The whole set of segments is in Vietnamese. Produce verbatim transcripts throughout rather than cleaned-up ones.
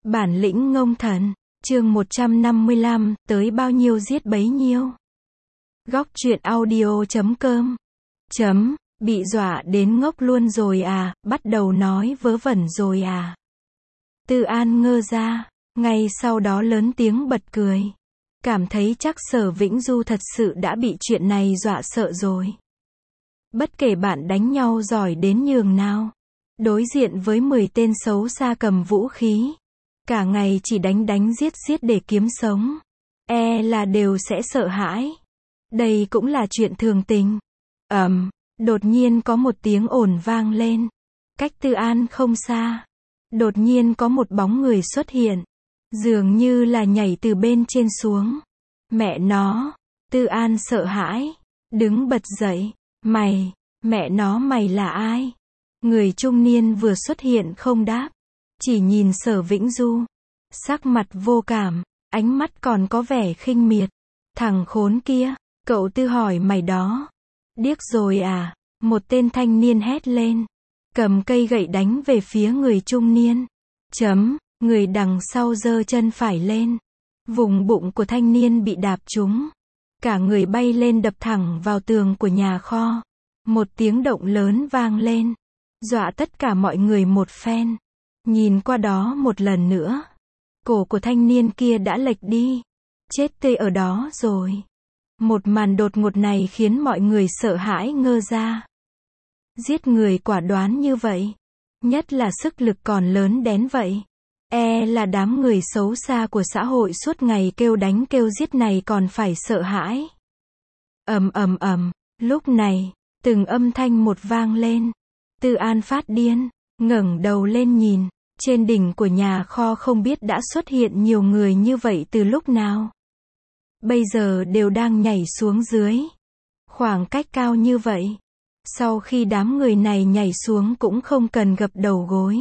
Bản lĩnh ngông thần, chương một trăm năm mươi lăm, tới bao nhiêu giết bấy nhiêu. Góc truyện audio chấm com. Chấm, bị dọa đến ngốc luôn rồi à, bắt đầu nói vớ vẩn rồi à. Tư An ngơ ra, ngay sau đó lớn tiếng bật cười. Cảm thấy chắc Sở Vĩnh Du thật sự đã bị chuyện này dọa sợ rồi. Bất kể bạn đánh nhau giỏi đến nhường nào, đối diện với mười tên xấu xa cầm vũ khí, cả ngày chỉ đánh đánh giết giết để kiếm sống, e là đều sẽ sợ hãi. Đây cũng là chuyện thường tình. Ầm, um, đột nhiên có một tiếng ồn vang lên. Cách Tư An không xa, đột nhiên có một bóng người xuất hiện, dường như là nhảy từ bên trên xuống. Mẹ nó, Tư An sợ hãi, đứng bật dậy. Mày, mẹ nó mày là ai? Người trung niên vừa xuất hiện không đáp, chỉ nhìn Sở Vĩnh Du, sắc mặt vô cảm, ánh mắt còn có vẻ khinh miệt. Thằng khốn kia, cậu Tư hỏi mày đó. Điếc rồi à? Một tên thanh niên hét lên, cầm cây gậy đánh về phía người trung niên. Chấm, người đằng sau giơ chân phải lên. Vùng bụng của thanh niên bị đạp trúng. Cả người bay lên đập thẳng vào tường của nhà kho. Một tiếng động lớn vang lên, dọa tất cả mọi người một phen. Nhìn qua đó một lần nữa, cổ của thanh niên kia đã lệch đi, chết tươi ở đó rồi. Một màn đột ngột này khiến mọi người sợ hãi ngơ ra. Giết người quả đoán như vậy, nhất là sức lực còn lớn đến vậy, e là đám người xấu xa của xã hội suốt ngày kêu đánh kêu giết này còn phải sợ hãi. Ầm ầm ầm, lúc này, từng âm thanh một vang lên. Tư An phát điên, ngẩng đầu lên nhìn, trên đỉnh của nhà kho không biết đã xuất hiện nhiều người như vậy từ lúc nào. Bây giờ đều đang nhảy xuống dưới. Khoảng cách cao như vậy. Sau khi đám người này nhảy xuống cũng không cần gập đầu gối.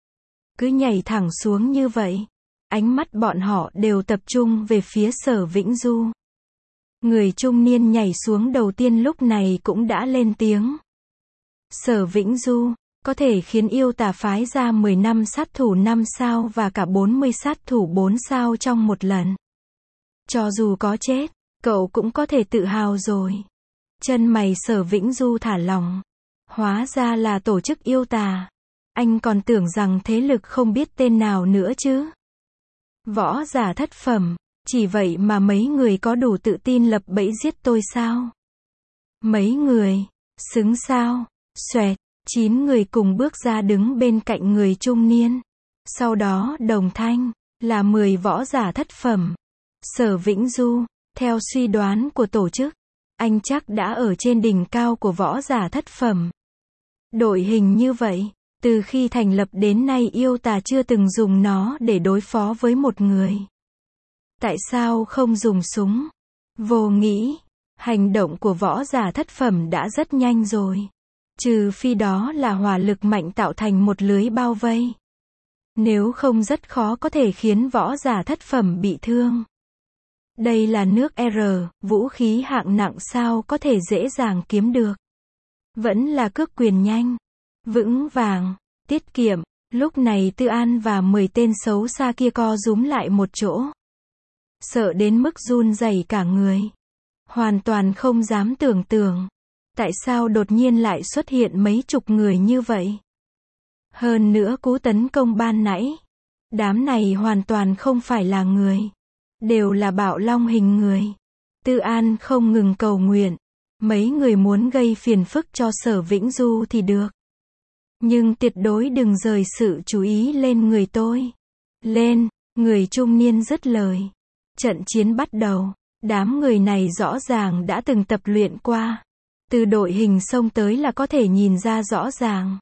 Cứ nhảy thẳng xuống như vậy. Ánh mắt bọn họ đều tập trung về phía Sở Vĩnh Du. Người trung niên nhảy xuống đầu tiên lúc này cũng đã lên tiếng. Sở Vĩnh Du, có thể khiến yêu tà phái ra mười năm sát thủ năm sao và cả bốn mươi sát thủ bốn sao trong một lần. Cho dù có chết, cậu cũng có thể tự hào rồi. Chân mày Sở Vĩnh Du thả lỏng. Hóa ra là tổ chức yêu tà. Anh còn tưởng rằng thế lực không biết tên nào nữa chứ. Võ giả thất phẩm, chỉ vậy mà mấy người có đủ tự tin lập bẫy giết tôi sao? Mấy người, xứng sao? Xoẹt, chín người cùng bước ra đứng bên cạnh người trung niên. Sau đó đồng thanh, là mười võ giả thất phẩm. Sở Vĩnh Du, theo suy đoán của tổ chức, anh chắc đã ở trên đỉnh cao của võ giả thất phẩm. Đội hình như vậy, từ khi thành lập đến nay yêu tà chưa từng dùng nó để đối phó với một người. Tại sao không dùng súng? Vô nghĩ, hành động của võ giả thất phẩm đã rất nhanh rồi. Trừ phi đó là hỏa lực mạnh tạo thành một lưới bao vây. Nếu không rất khó có thể khiến võ giả thất phẩm bị thương. Đây là nước R, vũ khí hạng nặng sao có thể dễ dàng kiếm được. Vẫn là cước quyền nhanh, vững vàng, tiết kiệm. Lúc này Tư An và mười tên xấu xa kia co rúm lại một chỗ. Sợ đến mức run rẩy cả người. Hoàn toàn không dám tưởng tượng. Tại sao đột nhiên lại xuất hiện mấy chục người như vậy? Hơn nữa cú tấn công ban nãy. Đám này hoàn toàn không phải là người. Đều là bạo long hình người. Tư An không ngừng cầu nguyện. Mấy người muốn gây phiền phức cho Sở Vĩnh Du thì được. Nhưng tuyệt đối đừng rời sự chú ý lên người tôi. Lên, người trung niên dứt lời. Trận chiến bắt đầu. Đám người này rõ ràng đã từng tập luyện qua. Từ đội hình xông tới là có thể nhìn ra rõ ràng.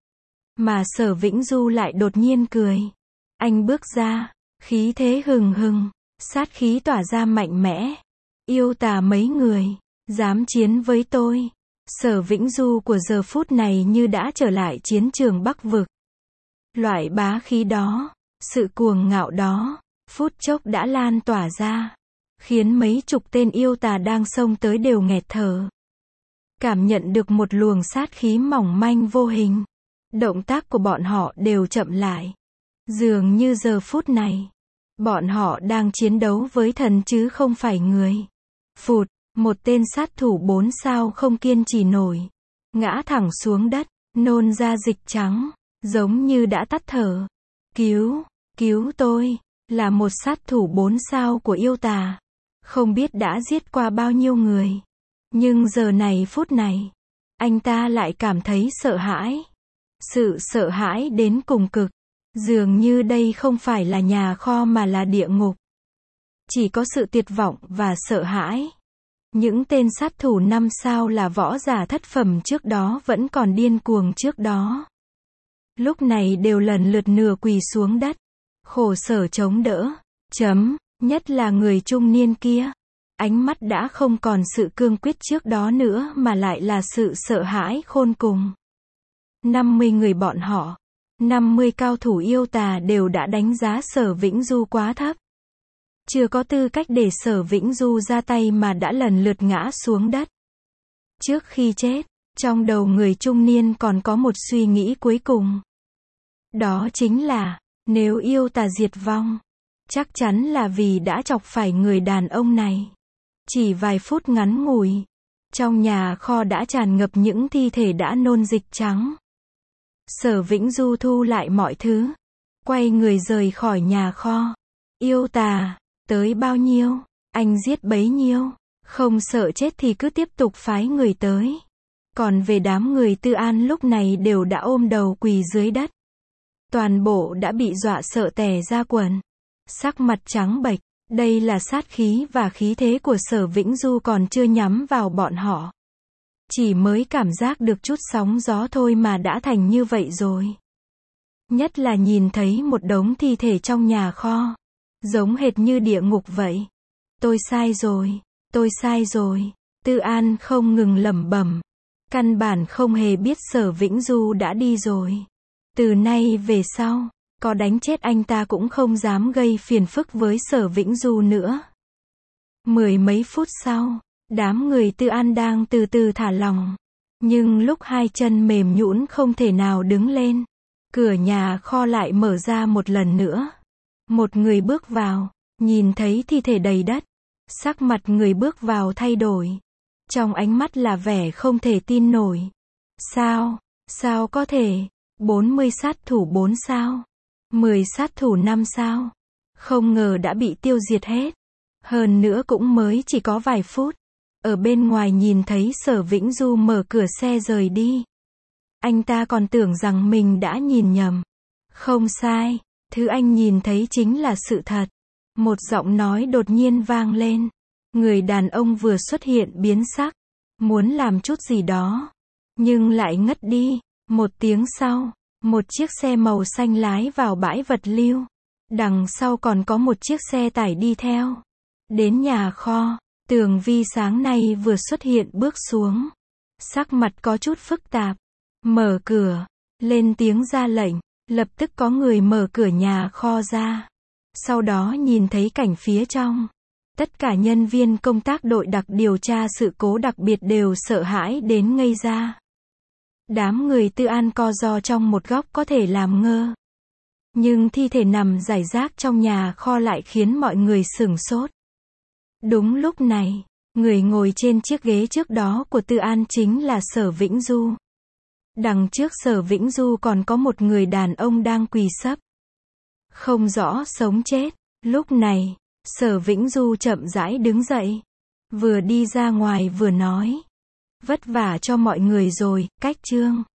Mà Sở Vĩnh Du lại đột nhiên cười. Anh bước ra, khí thế hừng hừng, sát khí tỏa ra mạnh mẽ. Yêu tà mấy người, dám chiến với tôi. Sở Vĩnh Du của giờ phút này như đã trở lại chiến trường Bắc Vực. Loại bá khí đó, sự cuồng ngạo đó, phút chốc đã lan tỏa ra. Khiến mấy chục tên yêu tà đang xông tới đều nghẹt thở. Cảm nhận được một luồng sát khí mỏng manh vô hình. Động tác của bọn họ đều chậm lại. Dường như giờ phút này, bọn họ đang chiến đấu với thần chứ không phải người. Phụt, một tên sát thủ bốn sao không kiên trì nổi. Ngã thẳng xuống đất, nôn ra dịch trắng, giống như đã tắt thở. Cứu, cứu tôi, là một sát thủ bốn sao của yêu tà. Không biết đã giết qua bao nhiêu người. Nhưng giờ này phút này, anh ta lại cảm thấy sợ hãi. Sự sợ hãi đến cùng cực. Dường như đây không phải là nhà kho mà là địa ngục. Chỉ có sự tuyệt vọng và sợ hãi. Những tên sát thủ năm sao là võ giả thất phẩm trước đó vẫn còn điên cuồng trước đó. Lúc này đều lần lượt nửa quỳ xuống đất. Khổ sở chống đỡ. Chấm, nhất là người trung niên kia. Ánh mắt đã không còn sự cương quyết trước đó nữa mà lại là sự sợ hãi khôn cùng. năm mươi người bọn họ, năm mươi cao thủ yêu tà đều đã đánh giá Sở Vĩnh Du quá thấp. Chưa có tư cách để Sở Vĩnh Du ra tay mà đã lần lượt ngã xuống đất. Trước khi chết, trong đầu người trung niên còn có một suy nghĩ cuối cùng. Đó chính là, nếu yêu tà diệt vong, chắc chắn là vì đã chọc phải người đàn ông này. Chỉ vài phút ngắn ngủi, trong nhà kho đã tràn ngập những thi thể đã nôn dịch trắng. Sở Vĩnh Du thu lại mọi thứ, quay người rời khỏi nhà kho. Yêu tà, tới bao nhiêu, anh giết bấy nhiêu, không sợ chết thì cứ tiếp tục phái người tới. Còn về đám người Tư An lúc này đều đã ôm đầu quỳ dưới đất. Toàn bộ đã bị dọa sợ tè ra quần. Sắc mặt trắng bệch, đây là sát khí và khí thế của Sở Vĩnh Du còn chưa nhắm vào bọn họ. Chỉ mới cảm giác được chút sóng gió thôi mà đã thành như vậy rồi. Nhất là nhìn thấy một đống thi thể trong nhà kho. Giống hệt như địa ngục vậy. Tôi sai rồi, tôi sai rồi. Tư An không ngừng lẩm bẩm. Căn bản không hề biết Sở Vĩnh Du đã đi rồi. Từ nay về sau, có đánh chết anh ta cũng không dám gây phiền phức với Sở Vĩnh Du nữa. Mười mấy phút sau, đám người Tư An đang từ từ thả lỏng. Nhưng lúc hai chân mềm nhũn không thể nào đứng lên, cửa nhà kho lại mở ra một lần nữa. Một người bước vào, nhìn thấy thi thể đầy đất. Sắc mặt người bước vào thay đổi. Trong ánh mắt là vẻ không thể tin nổi. Sao? Sao có thể? bốn mươi sát thủ bốn sao? mười sát thủ năm sao? Không ngờ đã bị tiêu diệt hết. Hơn nữa cũng mới chỉ có vài phút. Ở bên ngoài nhìn thấy Sở Vĩnh Du mở cửa xe rời đi. Anh ta còn tưởng rằng mình đã nhìn nhầm. Không sai, thứ anh nhìn thấy chính là sự thật. Một giọng nói đột nhiên vang lên. Người đàn ông vừa xuất hiện biến sắc. Muốn làm chút gì đó. Nhưng lại ngất đi. Một tiếng sau, một chiếc xe màu xanh lái vào bãi vật lưu. Đằng sau còn có một chiếc xe tải đi theo. Đến nhà kho, Tường Vi sáng nay vừa xuất hiện bước xuống. Sắc mặt có chút phức tạp. Mở cửa, lên tiếng ra lệnh. Lập tức có người mở cửa nhà kho ra. Sau đó nhìn thấy cảnh phía trong. Tất cả nhân viên công tác đội đặc điều tra sự cố đặc biệt đều sợ hãi đến ngây ra. Đám người Tư An co ro trong một góc có thể làm ngơ. Nhưng thi thể nằm rải rác trong nhà kho lại khiến mọi người sửng sốt. Đúng lúc này, người ngồi trên chiếc ghế trước đó của Tư An chính là Sở Vĩnh Du. Đằng trước Sở Vĩnh Du còn có một người đàn ông đang quỳ sấp. Không rõ sống chết. Lúc này, Sở Vĩnh Du chậm rãi đứng dậy. Vừa đi ra ngoài vừa nói. Vất vả cho mọi người rồi, cách chương.